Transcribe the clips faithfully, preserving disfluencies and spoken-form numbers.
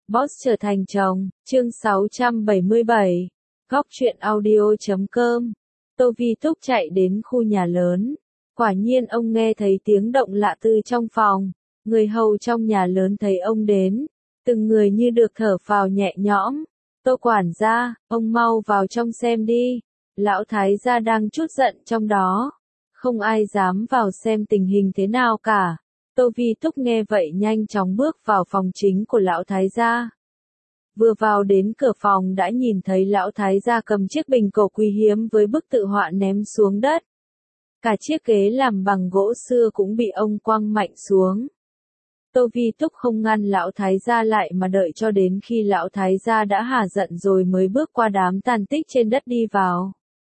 Boss trở thành chồng, chương sáu trăm bảy mươi bảy, góc truyện audio chấm com. Tô Vi Túc chạy đến khu nhà lớn. Quả nhiên ông nghe thấy tiếng động lạ từ trong phòng. Người hầu trong nhà lớn thấy ông đến. Từng người như được thở phào nhẹ nhõm. Tô quản gia, ông mau vào trong xem đi. Lão thái gia đang chút giận trong đó. Không ai dám vào xem tình hình thế nào cả. Tô Vi Túc nghe vậy nhanh chóng bước vào phòng chính của lão thái gia. Vừa vào đến cửa phòng đã nhìn thấy lão thái gia cầm chiếc bình cổ quý hiếm với bức tự họa ném xuống đất. Cả chiếc ghế làm bằng gỗ xưa cũng bị ông quăng mạnh xuống. Tô Vi Túc không ngăn lão thái gia lại mà đợi cho đến khi lão thái gia đã hả giận rồi mới bước qua đám tàn tích trên đất đi vào.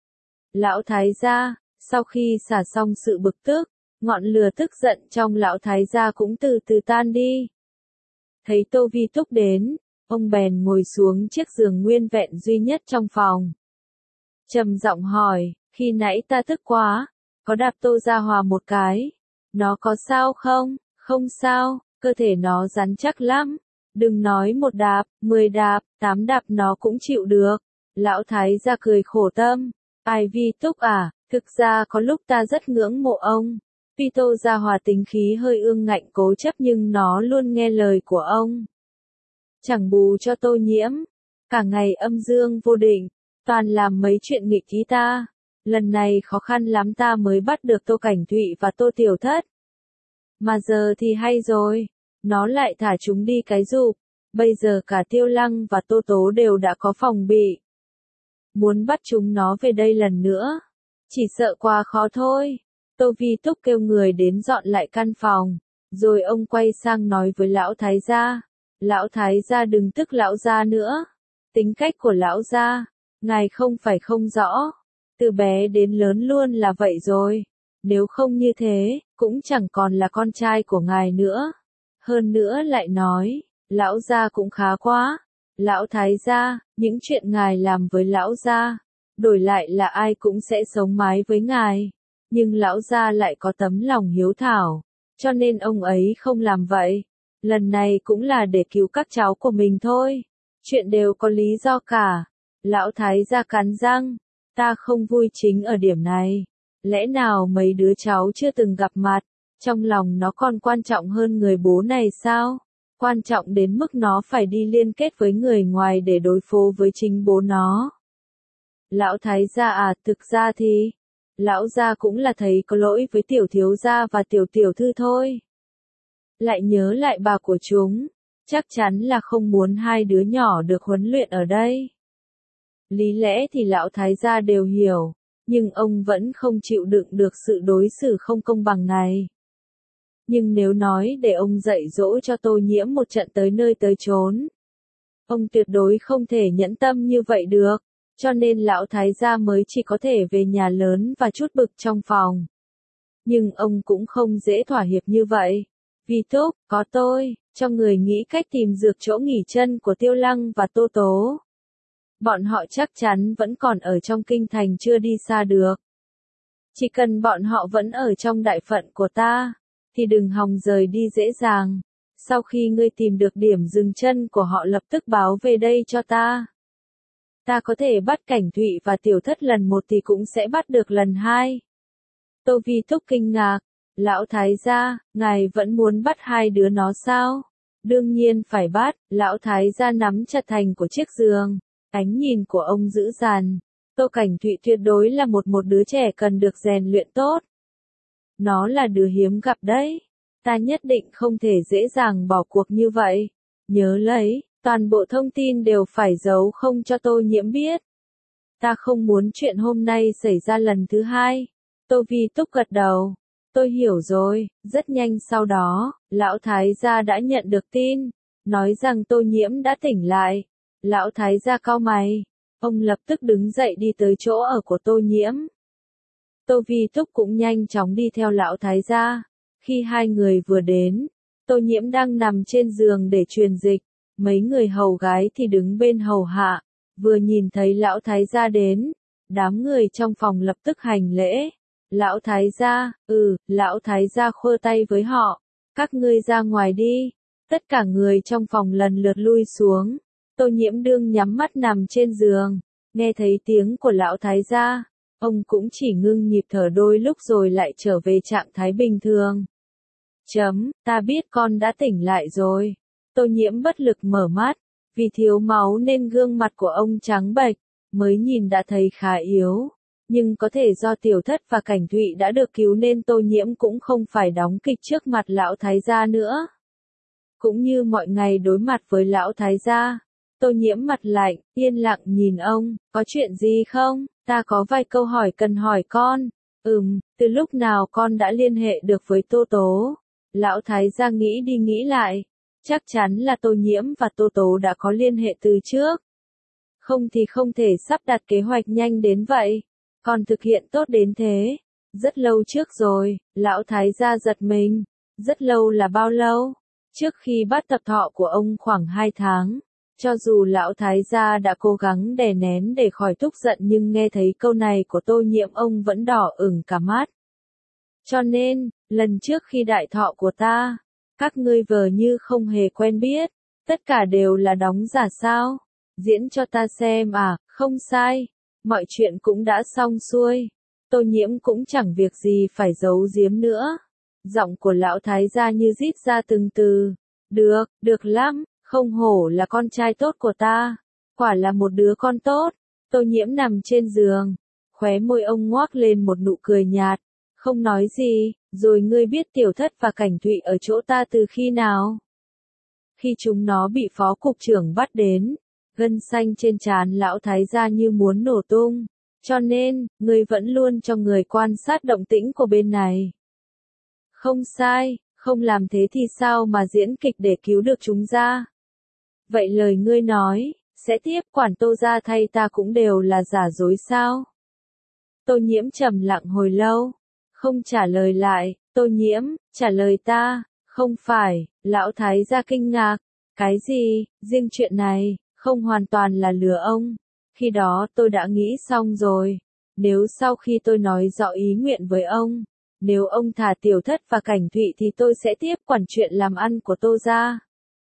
Lão thái gia, sau khi xả xong sự bực tức, ngọn lửa tức giận trong lão thái gia cũng từ từ tan đi. Thấy Tô Vi Túc đến, ông bèn ngồi xuống chiếc giường nguyên vẹn duy nhất trong phòng. Trầm giọng hỏi, khi nãy ta tức quá, có đạp Tô Gia Hòa một cái, nó có sao không? Không sao, cơ thể nó rắn chắc lắm. Đừng nói một đạp, mười đạp, tám đạp nó cũng chịu được. Lão thái gia cười khổ tâm, ai Vi Túc à, thực ra có lúc ta rất ngưỡng mộ ông. Tuy Tô Gia Hòa tính khí hơi ương ngạnh cố chấp nhưng nó luôn nghe lời của ông. Chẳng bù cho Tô Nhiễm, cả ngày âm dương vô định, toàn làm mấy chuyện nghịch ý ta. Lần này khó khăn lắm ta mới bắt được Tô Cảnh Thụy và Tô Tiểu Thất. Mà giờ thì hay rồi, nó lại thả chúng đi cái rụp, bây giờ cả Tiêu Lăng và Tô Tố đều đã có phòng bị. Muốn bắt chúng nó về đây lần nữa, chỉ sợ quá khó thôi. Tô Vi Túc kêu người đến dọn lại căn phòng, rồi ông quay sang nói với lão thái gia. Lão thái gia đừng tức lão gia nữa. Tính cách của lão gia, ngài không phải không rõ. Từ bé đến lớn luôn là vậy rồi. Nếu không như thế, cũng chẳng còn là con trai của ngài nữa. Hơn nữa lại nói, lão gia cũng khá quá. Lão thái gia, những chuyện ngài làm với lão gia, đổi lại là ai cũng sẽ sống mái với ngài. Nhưng lão gia lại có tấm lòng hiếu thảo, cho nên ông ấy không làm vậy. Lần này cũng là để cứu các cháu của mình thôi. Chuyện đều có lý do cả. Lão thái gia cắn răng. Ta không vui chính ở điểm này. Lẽ nào mấy đứa cháu chưa từng gặp mặt, trong lòng nó còn quan trọng hơn người bố này sao? Quan trọng đến mức nó phải đi liên kết với người ngoài để đối phó với chính bố nó. Lão thái gia à, thực ra thì, lão gia cũng là thấy có lỗi với tiểu thiếu gia và tiểu tiểu thư thôi. Lại nhớ lại bà của chúng, chắc chắn là không muốn hai đứa nhỏ được huấn luyện ở đây. Lý lẽ thì lão thái gia đều hiểu, nhưng ông vẫn không chịu đựng được sự đối xử không công bằng này. Nhưng nếu nói để ông dạy dỗ cho Tô Nhiễm một trận tới nơi tới chốn, ông tuyệt đối không thể nhẫn tâm như vậy được, cho nên lão thái gia mới chỉ có thể về nhà lớn và chút bực trong phòng. Nhưng ông cũng không dễ thỏa hiệp như vậy. Vi Túc, có tôi, cho người nghĩ cách tìm dược chỗ nghỉ chân của Tiêu Lăng và Tô Tố. Bọn họ chắc chắn vẫn còn ở trong kinh thành chưa đi xa được. Chỉ cần bọn họ vẫn ở trong đại phận của ta, thì đừng hòng rời đi dễ dàng. Sau khi ngươi tìm được điểm dừng chân của họ lập tức báo về đây cho ta. Ta có thể bắt Cảnh Thụy và Tiểu Thất lần một thì cũng sẽ bắt được lần hai. Tô Vi Túc kinh ngạc. Lão thái gia, ngài vẫn muốn bắt hai đứa nó sao? Đương nhiên phải bắt. Lão thái gia nắm chặt thành của chiếc giường. Ánh nhìn của ông dữ dằn. Tô Cảnh Thụy tuyệt đối là một một đứa trẻ cần được rèn luyện tốt. Nó là đứa hiếm gặp đấy. Ta nhất định không thể dễ dàng bỏ cuộc như vậy. Nhớ lấy, toàn bộ thông tin đều phải giấu không cho Tô Nhiễm biết. Ta không muốn chuyện hôm nay xảy ra lần thứ hai. Tô Vi Túc gật đầu. Tôi hiểu rồi. Rất nhanh sau đó, lão thái gia đã nhận được tin, nói rằng Tô Nhiễm đã tỉnh lại. Lão thái gia cau mày, ông lập tức đứng dậy đi tới chỗ ở của Tô Nhiễm. Tô Vi Túc cũng nhanh chóng đi theo lão thái gia. Khi hai người vừa đến, Tô Nhiễm đang nằm trên giường để truyền dịch, mấy người hầu gái thì đứng bên hầu hạ. Vừa nhìn thấy lão thái gia đến, đám người trong phòng lập tức hành lễ. Lão thái gia, ừ, lão thái gia khua tay với họ, các ngươi ra ngoài đi, Tất cả người trong phòng lần lượt lui xuống. Tô Nhiễm đương nhắm mắt nằm trên giường, nghe thấy tiếng của lão thái gia, ông cũng chỉ ngưng nhịp thở đôi lúc rồi lại trở về trạng thái bình thường. Chấm, ta biết con đã tỉnh lại rồi. Tô Nhiễm bất lực mở mắt, vì thiếu máu nên gương mặt của ông trắng bệch, mới nhìn đã thấy khá yếu. Nhưng có thể do Tiểu Thất và Cảnh Thụy đã được cứu nên Tô Nhiễm cũng không phải đóng kịch trước mặt lão thái gia nữa. Cũng như mọi ngày đối mặt với lão thái gia, Tô Nhiễm mặt lạnh, yên lặng nhìn ông, có chuyện gì không? Ta có vài câu hỏi cần hỏi con. Ừm, từ lúc nào con đã liên hệ được với Tô Tố? Lão thái gia nghĩ đi nghĩ lại. Chắc chắn là Tô Nhiễm và Tô Tố đã có liên hệ từ trước. Không thì không thể sắp đặt kế hoạch nhanh đến vậy. Còn thực hiện tốt đến thế. Rất lâu trước rồi, lão thái gia giật mình. Rất lâu là bao lâu? Trước khi bắt tập thọ của ông khoảng hai tháng. Cho dù lão thái gia đã cố gắng đè nén để khỏi tức giận nhưng nghe thấy câu này của Tô Nhiễm ông vẫn đỏ ửng cả mắt. Cho nên, lần trước khi đại thọ của ta, các ngươi vờ như không hề quen biết, tất cả đều là đóng giả sao? Diễn cho ta xem à, không sai, mọi chuyện cũng đã xong xuôi. Tô Nhiễm cũng chẳng việc gì phải giấu giếm nữa. Giọng của lão thái gia như rít ra từng từ. Được, được lắm, không hổ là con trai tốt của ta. Quả là một đứa con tốt. Tô Nhiễm nằm trên giường, khóe môi ông ngoác lên một nụ cười nhạt. Không nói gì, rồi ngươi biết Tiểu Thất và Cảnh Thụy ở chỗ ta từ khi nào? Khi chúng nó bị phó cục trưởng bắt đến, gân xanh trên trán lão thái gia như muốn nổ tung. Cho nên, ngươi vẫn luôn cho người quan sát động tĩnh của bên này. Không sai, không làm thế thì sao mà diễn kịch để cứu được chúng ra? Vậy lời ngươi nói, sẽ tiếp quản Tô gia thay ta cũng đều là giả dối sao? Tô Nhiễm trầm lặng hồi lâu, không trả lời lại. Tô Nhiễm, trả lời ta, không phải. Lão thái gia kinh ngạc. Cái gì, riêng chuyện này, không hoàn toàn là lừa ông. Khi đó tôi đã nghĩ xong rồi. Nếu sau khi tôi nói rõ ý nguyện với ông, nếu ông thả Tiểu Thất và Cảnh Thụy thì tôi sẽ tiếp quản chuyện làm ăn của Tô gia.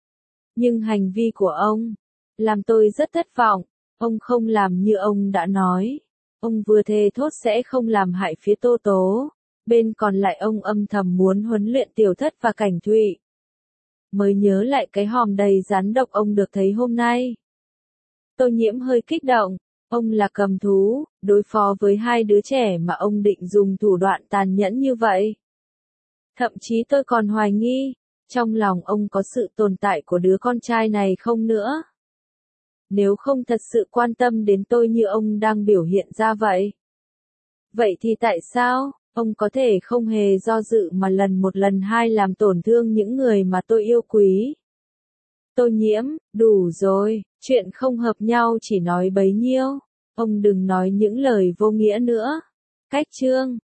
Nhưng hành vi của ông, làm tôi rất thất vọng. Ông không làm như ông đã nói. Ông vừa thề thốt sẽ không làm hại phía Tô Tố. Bên còn lại ông âm thầm muốn huấn luyện Tiểu Thất và Cảnh Thụy. Mới nhớ lại cái hòm đầy rắn độc ông được thấy hôm nay. Tô Nhiễm hơi kích động. Ông là cầm thú, đối phó với hai đứa trẻ mà ông định dùng thủ đoạn tàn nhẫn như vậy. Thậm chí tôi còn hoài nghi, trong lòng ông có sự tồn tại của đứa con trai này không nữa. Nếu không thật sự quan tâm đến tôi như ông đang biểu hiện ra vậy. Vậy thì tại sao, ông có thể không hề do dự mà lần một lần hai làm tổn thương những người mà tôi yêu quý? Tô Nhiễm, đủ rồi, chuyện không hợp nhau chỉ nói bấy nhiêu. Ông đừng nói những lời vô nghĩa nữa. Cách chương